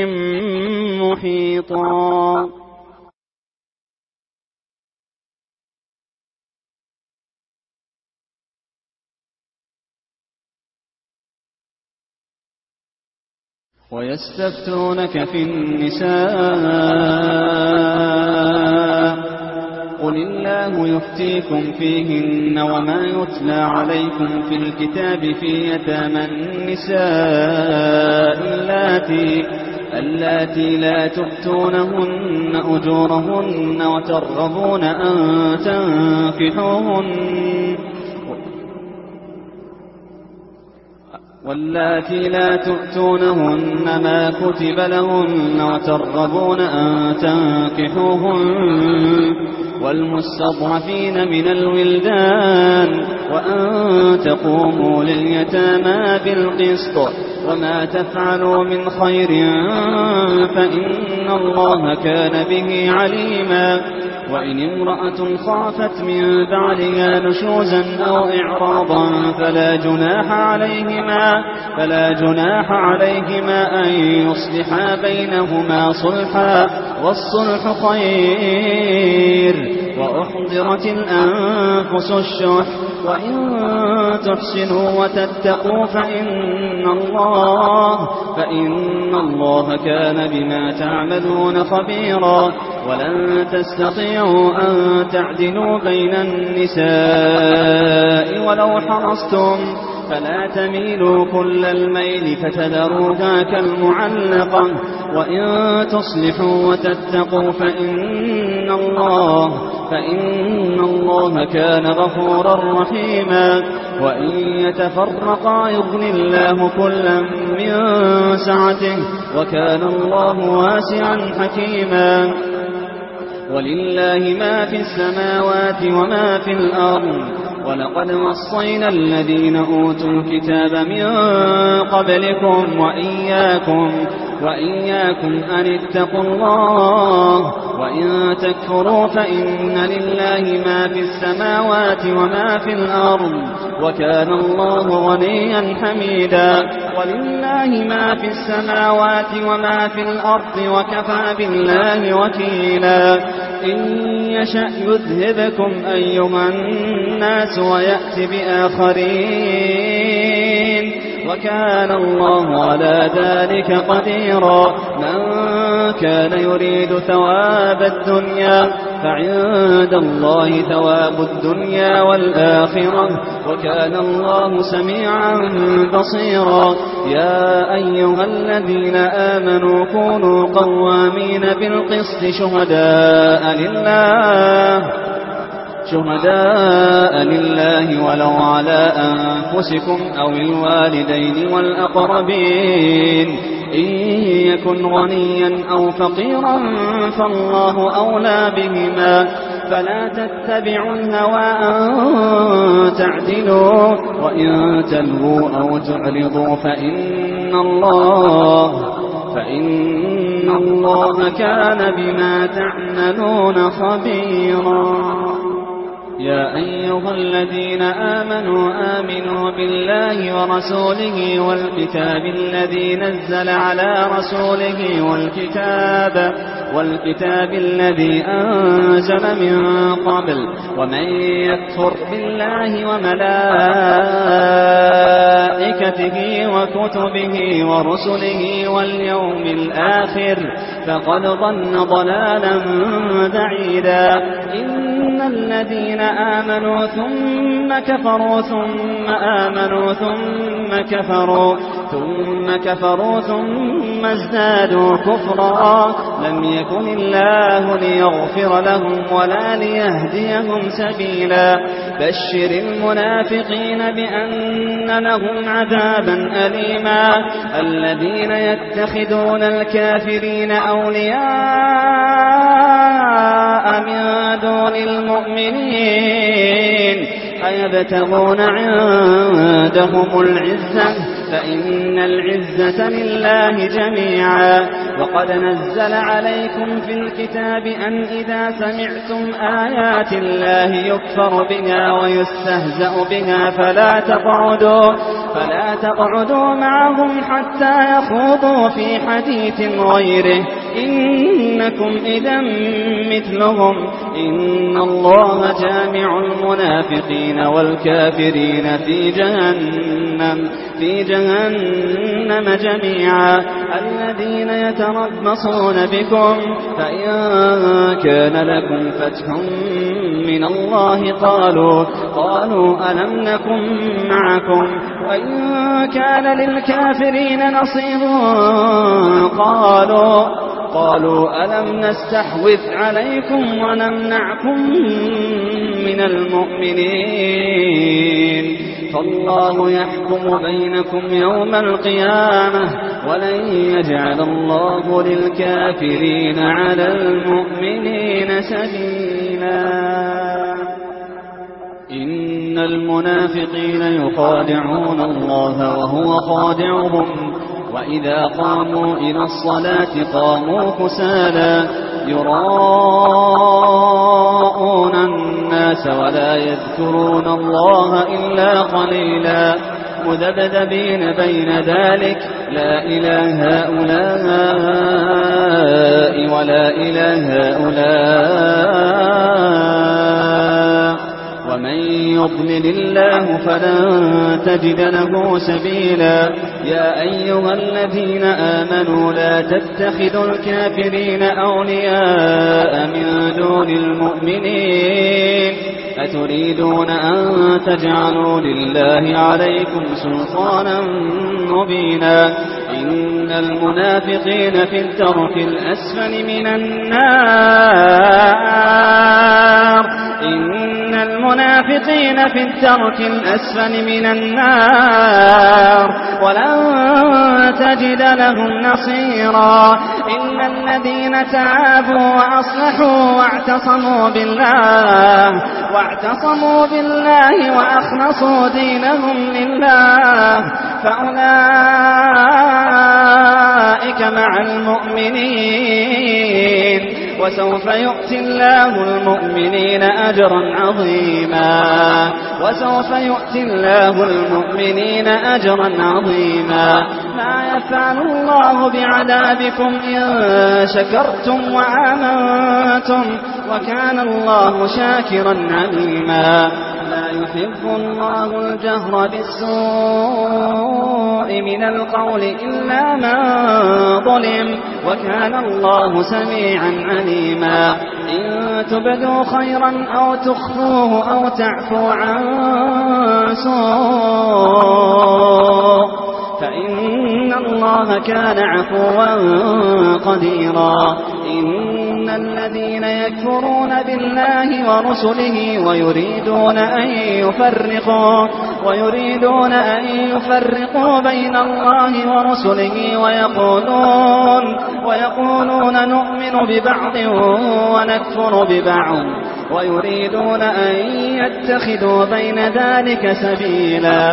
[SPEAKER 1] محيطا. ويستفتونك في النساء قل الله يفتيكم فيهن وما يتلى عليكم في الكتاب في يتامى النساء اللاتي اللاتي لا تؤتونهن أجورهن وترغبون أن تنكحوهن واللاتي لا تؤتونهن ما كتب لهن وترغبون أن تنكحوهن والمستضعفين من الولدان وأن تقوموا لليتامى بالقسط وما تفعلوا من خير فإن الله كان به عليما وإن امرأة خافت من بعلها نشوزا أو إعراضا فلا جناح عليهما فلا جناح عليهما أن يصلحا بينهما صلحا والصلح خير وأحضرت الأنفس الشح وإن تحسنوا وتتقوا فإن الله فإن الله كان بما تعملون خبيرا ولن تستطيعوا أن تعدلوا بين النساء ولو حرصتم فلا تميلوا كل الميل فتذروها كالمعلقة وإن تصلحوا وتتقوا فإن الله فإن الله كان غفورا رحيما وإن يتفرقا يغن الله كلا من سعته وكان الله واسعا حكيما ولله ما في السماوات وما في الأرض ولقد وصينا الذين أوتوا الكتاب من قبلكم وإياكم وإياكم أن اتقوا الله وإن تكفروا فإن لله ما في السماوات وما في الأرض وكان الله غنيا حميدا ولله ما في السماوات وما في الأرض وكفى بالله وكيلا إن يشأ يذهبكم أيها الناس ويأتي بآخرين وكان الله على ذلك قديرا من كان يريد ثواب الدنيا فعند الله ثواب الدنيا والآخرة وكان الله سميعا بصيرا يا أيها الذين آمنوا كونوا قوامين بالقسط شهداء لله شهداء لله ولو على أنفسكم أو الوالدين والأقربين إن يكن غنيا أو فقيرا فالله أولى بهما فلا تتبعوا الهوى أن تعدلوا وإن تلووا أو تعرضوا فإن الله فإن الله كان بما تعملون خبيرا يا أيها الذين آمنوا آمنوا بالله ورسوله والكتاب الذي نزل على رسوله والكتاب والكتاب الذي أنزل من قبل ومن يكفر بالله وملائكته وكتبه ورسله واليوم الآخر فقد ضل ضلالا بعيدا إن الذين آمنوا ثم كفروا ثم آمنوا ثم كفروا ثم كفروا ثم ازدادوا كفرا لم يكن الله ليغفر لهم ولا ليهديهم سبيلا بشر المنافقين بأن لهم عذابا أليما الذين يتخذون الكافرين أولياء من دون المؤمنين أيبتغون عندهم العزة فإن العزة لله جميعا وقد نزل عليكم في الكتاب أن إذا سمعتم آيات الله يكفر بها ويستهزأ بها فلا تقعدوا فلا تقعدوا معهم حتى يخوضوا في حديث غيره
[SPEAKER 2] إنكم إذا مثلهم إن الله جامع المنافقين والكافرين في جهنم في جهنم جميعا الذين يتربصون بكم فإن كان لكم فتح من الله قالوا قالوا ألم نكن معكم وإن كان للكافرين نصيب قالوا قالوا ألم نستحوذ عليكم ونمنعكم من المؤمنين فالله يحكم بينكم يوم القيامة ولن يجعل الله للكافرين على المؤمنين سبيلا إن المنافقين يخادعون الله وهو خادعهم وإذا قاموا إلى الصلاة قاموا كسالى يراءون الناس ولا يذكرون الله إلا قليلا مذبذبين بين ذلك لا إله هؤلاء ولا إله هؤلاء ومن يضلل الله فلن تجد له سبيلا يا أيها الذين آمنوا لا تتخذوا الكافرين أولياء من دون المؤمنين أتريدون أن تجعلوا لله عليكم سلطانا مبينا إن المنافقين في الدرك الأسفل من النار إن المنافقين في الدرك الأسفل من النار ولن تجد لهم نصيرا إن الذين تابوا وأصلحوا واعتصموا بالله واعتصموا بالله وأخلصوا دينهم لله فأولئك مع المؤمنين وسوف يؤتي الله المؤمنين أجرا عظيما وسوف يؤتي الله المؤمنين أجرا عظيما ما يفعل الله بعذابكم إن شكرتم وآمنتم وكان الله شاكرا عليما لا يحب الله الجهر بالسوء من القول إلا من ظلم وكان الله سميعا عليما إن تبدوا خيرا أو تخفوه أو تعفو عن سوء فإن الله كان عفوا قديرا إن الذين يكفرون بالله ورسله ويريدون أن يفرقوا ويريدون أن يفرقوا بين الله ورسله ويقولون ويقولون نؤمن ببعض ونكفر ببعض ويريدون أن يتخذوا بين ذلك سبيلا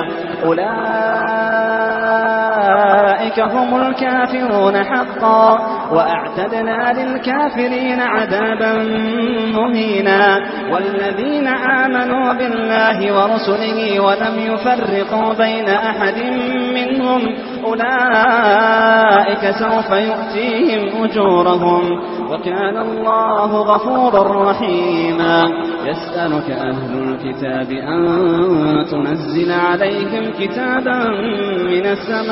[SPEAKER 2] أولئك هم الكافرون حقا وأعتدنا للكافرين عذابا مهينا والذين آمنوا بالله ورسله ولم يفرقوا بين أحد منهم أولئك سوف يؤتيهم أجورهم وكان الله غفورا رحيما يسألك أهل الكتاب أن تنزل عليهم كتابا من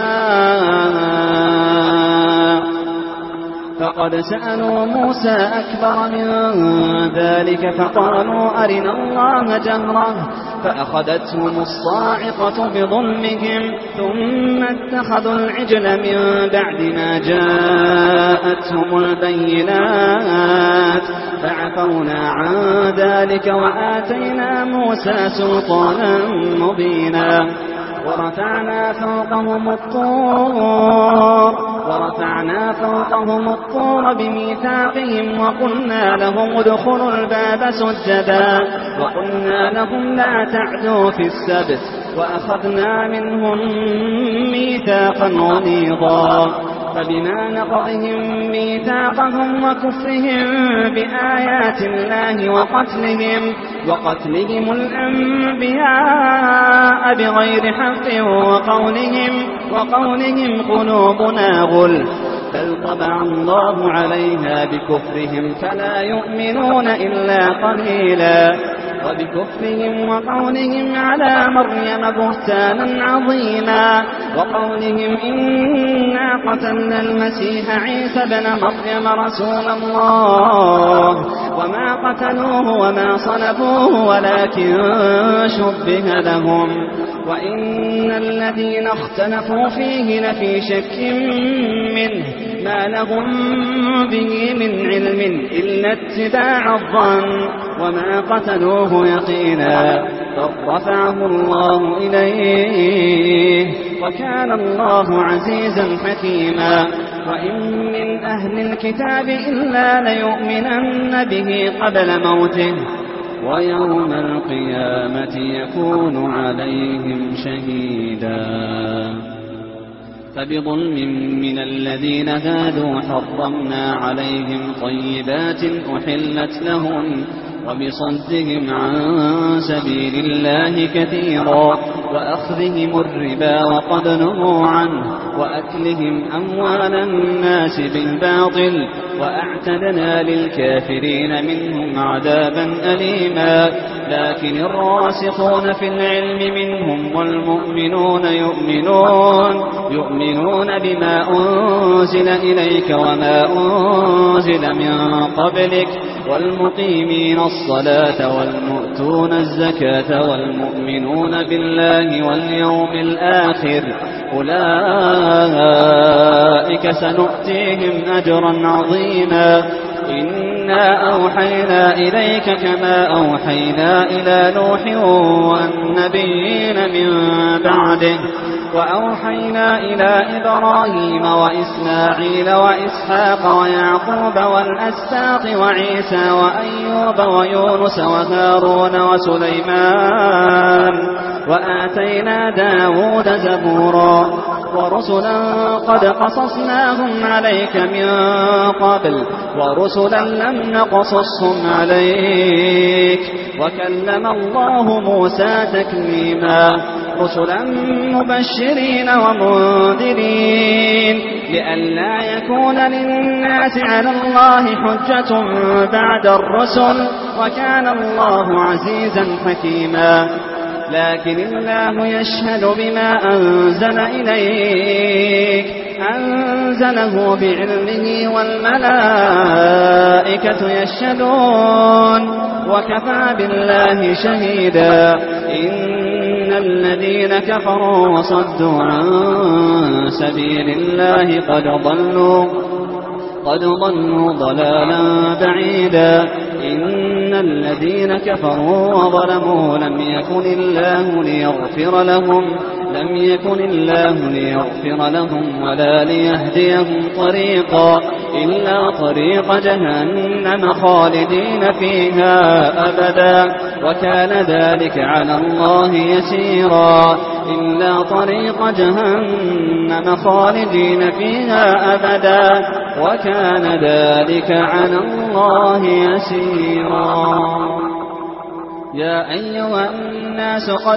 [SPEAKER 2] السماء فقد سألوا موسى أكبر من ذلك فقالوا أرنا الله جهرة فأخذتهم الصاعقة بظلمهم ثم اتخذوا العجل من بعد ما جاءتهم البينات فعفونا عن ذلك وآتينا موسى سلطانا مبينا ورفعنا فوقهم الطور ورفعنا فوقهم الطور بميثاقهم وقلنا لهم ادخلوا الباب سجدا وقلنا لهم لا تعدوا في السبت وأخذنا منهم ميثاقا غليظا فبما نقضهم ميثاقهم وكفرهم بآيات الله وقتلهم وقتلهم الأنبياء بغير حق وقولهم وقولهم قلوبنا غلف بل طبع الله عليها بكفرهم فلا يؤمنون إلا قليلا وبكفرهم وقولهم على مريم بهتانا عظيما وقولهم إنا قتلنا المسيح عيسى بن مريم رسول الله وما قتلوه وما صلبوه ولكن شبه لهم وإن الذين اختلفوا فيه لفي شك منه ما لهم به من علم إلا اتباع الظن وما قتلوه يقينا بل رفعه الله إليه وكان الله عزيزا حكيما وإن من أهل الكتاب إلا ليؤمنن به قبل موته ويوم القيامة يكون عليهم شهيدا فبظلم من الذين هادوا حرمنا عليهم طيبات أحلت لهم وبصدهم عن سبيل الله كثيرا وأخذهم الربا وقد نهوا عنه وأكلهم أموال الناس بالباطل وأعتدنا للكافرين منهم عذابا أليما لكن الراسخون في العلم منهم والمؤمنون يؤمنون يؤمنون بما أنزل إليك وما أنزل من قبلك والمقيمين الصلاة والمؤتون الزكاة والمؤمنون بالله واليوم الآخر أولئك سنؤتيهم أجرا عظيما إنا أوحينا إليك كما أوحينا إلى نوح والنبيين من بعده وأوحينا إلى إبراهيم وإسماعيل وإسحاق ويعقوب والأسباط وعيسى وأيوب ويونس وهارون وسليمان وآتينا داود زبورا ورسلا قد قصصناهم عليك من قبل ورسلا لم نقصصهم عليك وكلم الله موسى تكليما رسلا مبشرين ومنذرين لئلا يكون للناس على الله حجة بعد الرسل وكان الله عزيزا حكيما لكن الله يشهد بما أنزل إليك أنزله بعلمه والملائكة يشهدون وكفى بالله شهيدا إن الذين كفروا وصدوا عن سبيل الله قد ضلوا قد ضلوا ضلالا بعيدا إن الذين كفروا وظلموا لم يكن الله ليغفر لهم لم يكن الله ليغفر لهم ولا ليهديهم طريقا إلا طريق جهنم خالدين فيها أبدا وكان ذلك على الله يسيرا إلا طريق جهنم خالدين فيها أبدا وكان ذلك على الله يسيرا يا أيها الناس قد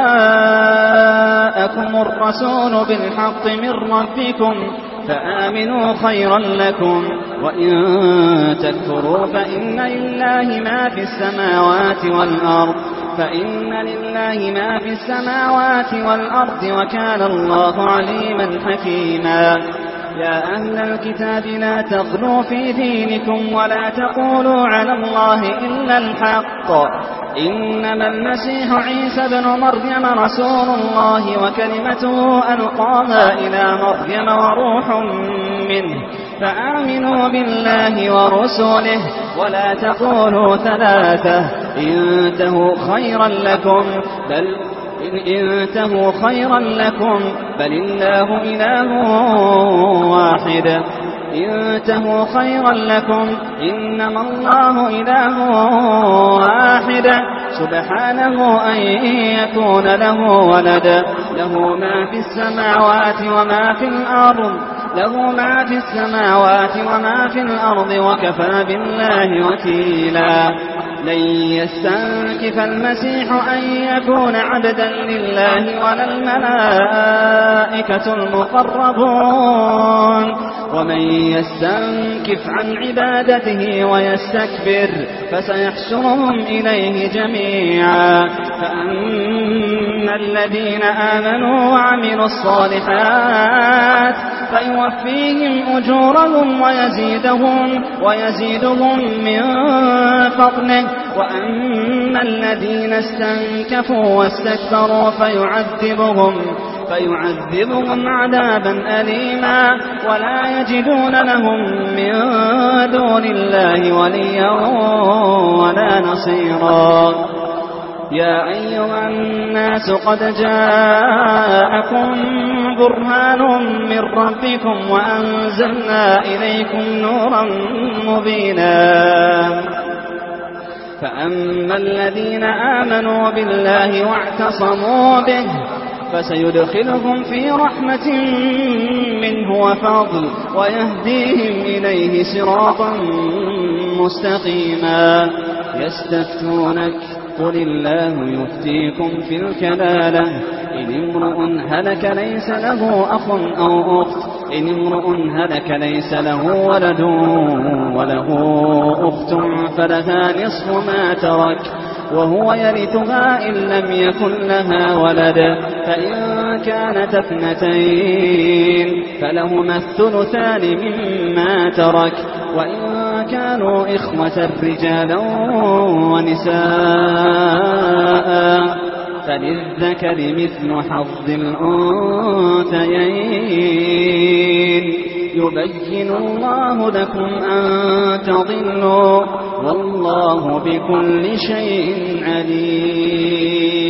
[SPEAKER 2] جاءكم الرسول بالحق من ربكم فآمنوا خيرا لكم وإن تكفروا فإن لله ما في السماوات والأرض فإن لله ما في السماوات والأرض وكان الله عليما حكيما يا أهل الكتاب لا تغلوا في دينكم ولا تقولوا على الله إلا الحق إنما المسيح عيسى بن مريم رسول الله وكلمته ألقاها إلى مريم وروح منه فآمنوا بالله ورسله ولا تقولوا ثلاثة انتهوا خيرا لكم بل إن انتهوا خيرا لكم بل الله إله واحد انتهوا خيرا لكم إنما الله إله واحد سبحانه أن يكون له ولد له ما في السماوات وما في الأرض له ما في السماوات وما في الأرض وكفى بالله وكيلا لن يستنكف المسيح أن يكون عبدا لله ولا الملائكة المقربون ومن يستنكف عن عبادته ويستكبر فسيحشرهم إليه جميعا. فأما الذين آمنوا وعملوا الصالحات فيوفيهم أجورهم ويزيدهم, ويزيدهم من فضله. وأما الذين استنكفوا واستكبروا فيعذبهم, فيعذبهم عذابا أليما ولا يجدون لهم من دون الله وليا ولا نصيرا. يا أيها الناس قد جاءكم برهان من ربكم وأنزلنا إليكم نورا مبينا. فأما الذين آمنوا بالله واعتصموا به فسيدخلهم في رحمة منه وفضل ويهديهم إليه صراطا مستقيما. يستفتونك قل الله يفتيكم في الكلالة إن امرؤ هلك ليس له أخ أو أخت إن امرؤ هلك ليس له ولد وله أخت فلها نصف ما ترك وهو يرثها إن لم يكن لها ولد. فإن كانت اثنتين فلهما الثلثان مما ترك وإن كانوا إخوة رجالا ونساء فللذكر مثل حظ الأنثيين. يبين الله لكم أن تضلوا والله بكل شيء عليم.